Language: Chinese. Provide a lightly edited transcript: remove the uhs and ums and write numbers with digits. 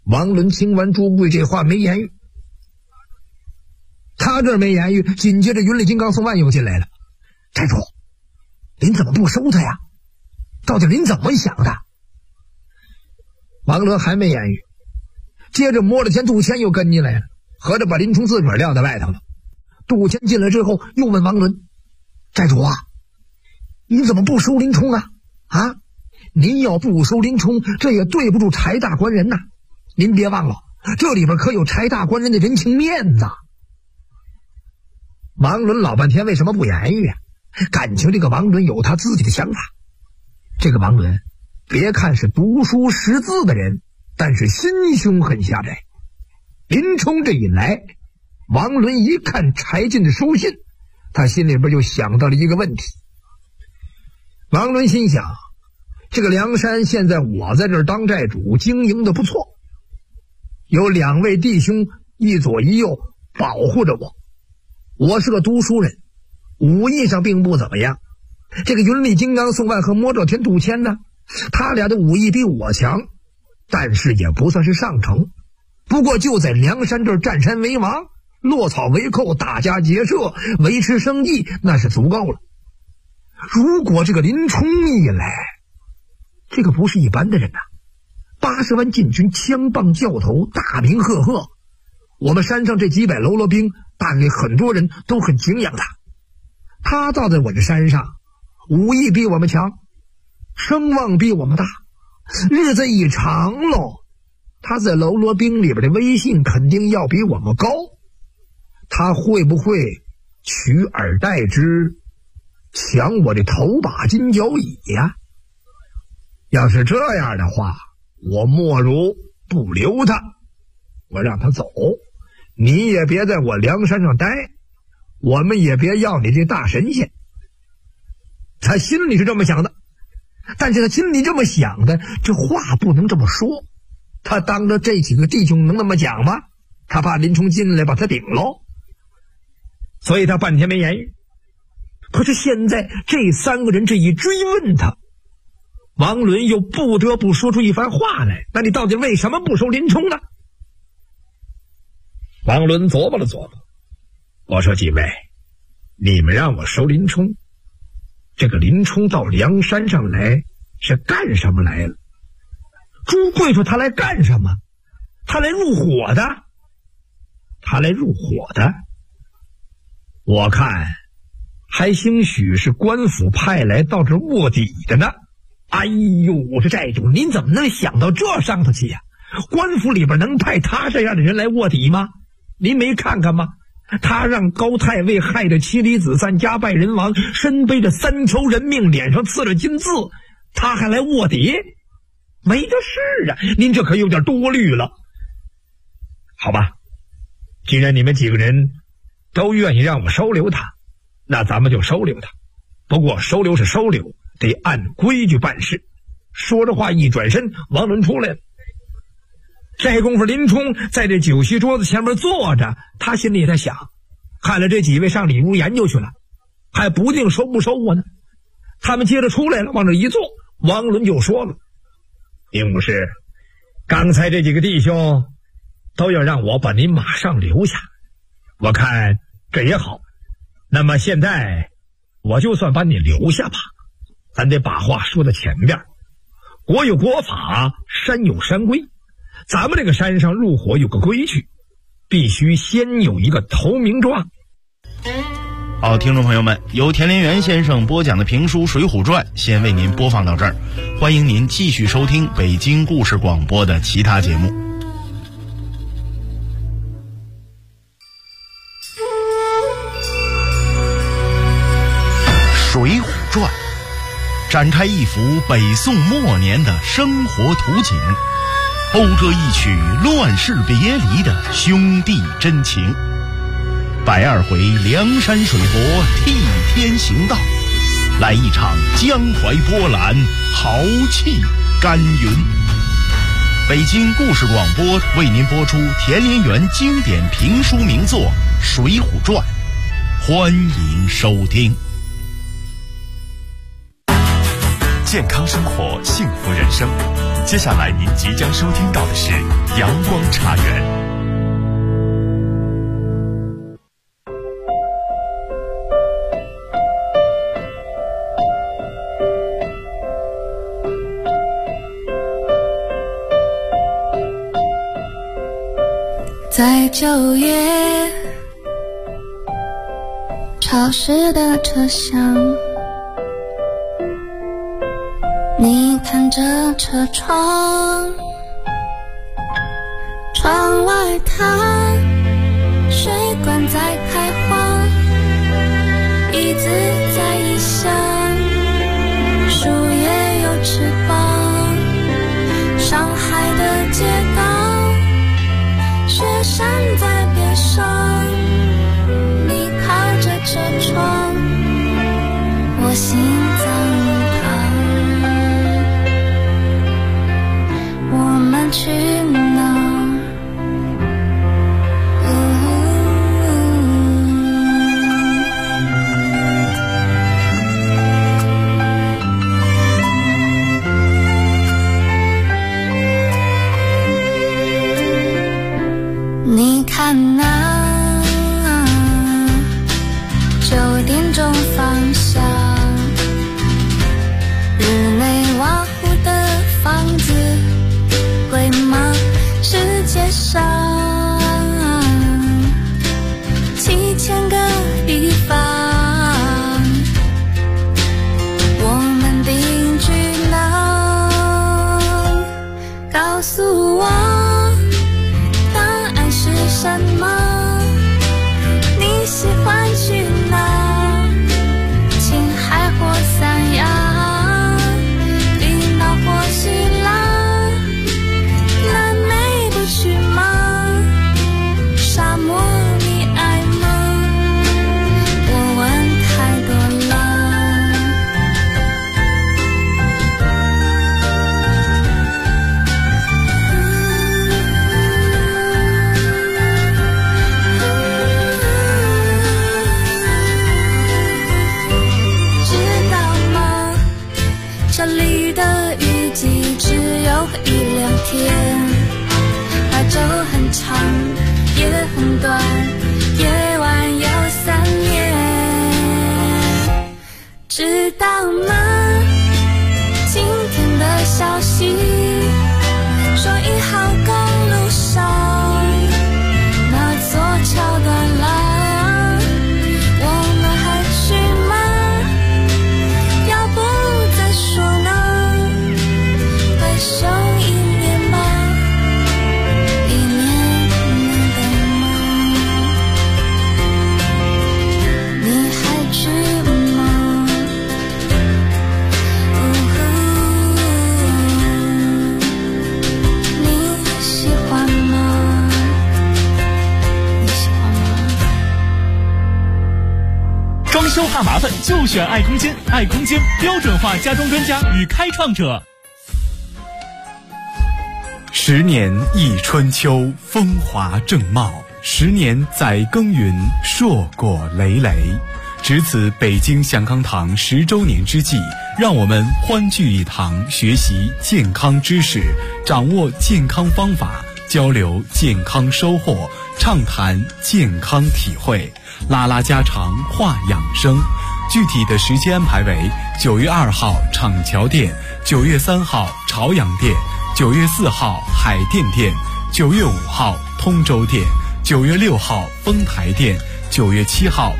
王伦听完朱贵这话没言语，他这没言语，紧接着云里金刚宋万又进来了。寨主，您怎么不收他呀？到底您怎么想的？王伦还没言语，接着摸了天杜迁又跟进来了，合着把林冲自个儿撂在外头了。杜迁进来之后又问王伦：寨主啊，您怎么不收林冲啊？啊，您要不收林冲，这也对不住柴大官人呐。您别忘了，这里边可有柴大官人的人情面子。王伦老半天为什么不言语啊？感情这个王伦有他自己的想法。这个王伦别看是读书识字的人，但是心胸很狭窄。林冲这一来，王伦一看柴进的书信，他心里边就想到了一个问题。王伦心想，这个梁山现在我在这儿当寨主，经营的不错，有2位弟兄一左一右保护着我，我是个读书人，武艺上并不怎么样。这个云里金刚宋万和魔爪天杜迁呢，他俩的武艺比我强，但是也不算是上乘。不过就在梁山这儿占山为王，落草为寇，打家劫舍，维持生计，那是足够了。如果这个林冲一来，这个不是一般的人呐，80万禁军，枪棒教头，大名赫赫。我们山上这几百喽啰兵，大概很多人都很敬仰他。他倒在我这山上，武艺比我们强，声望比我们大，日子一长喽，他在喽啰兵里边的威信肯定要比我们高。他会不会取而代之，抢我这头把金角椅呀？要是这样的话，我莫如不留他，我让他走，你也别在我梁山上待，我们也别要你这大神仙。他心里是这么想的，但是他心里这么想的，这话不能这么说。他当着这几个弟兄能那么讲吗？他怕林冲进来把他顶喽，所以他半天没言语。可是现在这3个人这一追问他，王伦又不得不说出一番话来。那你到底为什么不收林冲呢？王伦琢磨了琢磨，我说几位，你们让我收林冲，这个林冲到梁山上来是干什么来了？朱贵说他来干什么？他来入伙的。他来入伙的，我看还兴许是官府派来到这卧底的呢。哎呦，我说寨主，您怎么能想到这上头去呀？官府里边能派他这样的人来卧底吗？您没看看吗？他让高太尉害得妻离子散，家败人亡，身背着3条人命，脸上刺着金字，他还来卧底？没的事啊，您这可有点多虑了。好吧，既然你们几个人都愿意让我收留他，那咱们就收留他。不过收留是收留，得按规矩办事。说着话一转身，王伦出来了。这功夫林冲在这酒席桌子前面坐着，他心里也在想，看来这几位上里屋研究去了，还不定收不收我呢。他们接着出来了，往这一坐，王伦就说了，并不是，刚才这几个弟兄都要让我把您马上留下，我看这也好。那么现在我就算把你留下吧，咱得把话说到前边。国有国法，山有山规，咱们这个山上入伙有个规矩，必须先有一个投名状。 好，听众朋友们，由田连元先生播讲的评书《水浒传》先为您播放到这儿，欢迎您继续收听北京故事广播的其他节目。《水浒传》展开一幅北宋末年的生活图景，讴歌一曲乱世别离的兄弟真情。102回梁山水泊替天行道，来一场江淮波澜，豪气干云。北京故事广播为您播出田连元经典评书名作《水浒传》，欢迎收听。 健康生活，幸福人生。接下来您即将收听到的是阳光茶园。 在9月潮湿的车厢，你看着车窗，窗外它水管在开花，椅子在异乡，树叶有翅膀，上海的街道，雪山在边上，你靠着车窗，我心脏旁，我们去哪？你看那9点钟方向，日内瓦湖的房子贵吗？世界上7000个地方，我们定居哪？告诉我什么？你喜欢去哪？青海或三亚，冰岛或希腊，南美不去吗？沙漠你爱吗？我问太多了。这里的雨季只有1-2天，白昼很长，夜很短，夜晚有3年，知道吗？今天的消息说1号公路上那座桥断了，我们还去吗？要不再说呢？再休1年吧，1年能等吗？你还去吗？你喜欢吗？你喜欢吗？ 装修怕麻烦就选爱空间，爱空间标准化家装专家与开创者。 10年一春秋，风华正茂；10年载耕耘，硕果累累。值此北京祥康堂10周年之际，让我们欢聚一堂，学习健康知识，掌握健康方法，交流健康收获，畅谈健康体会，拉拉家常，话养生。具体的时间安排为9月2号厂桥店，9月3号朝阳店，9月4号海淀店，9月5号通州店，9月6号丰台店，9月7号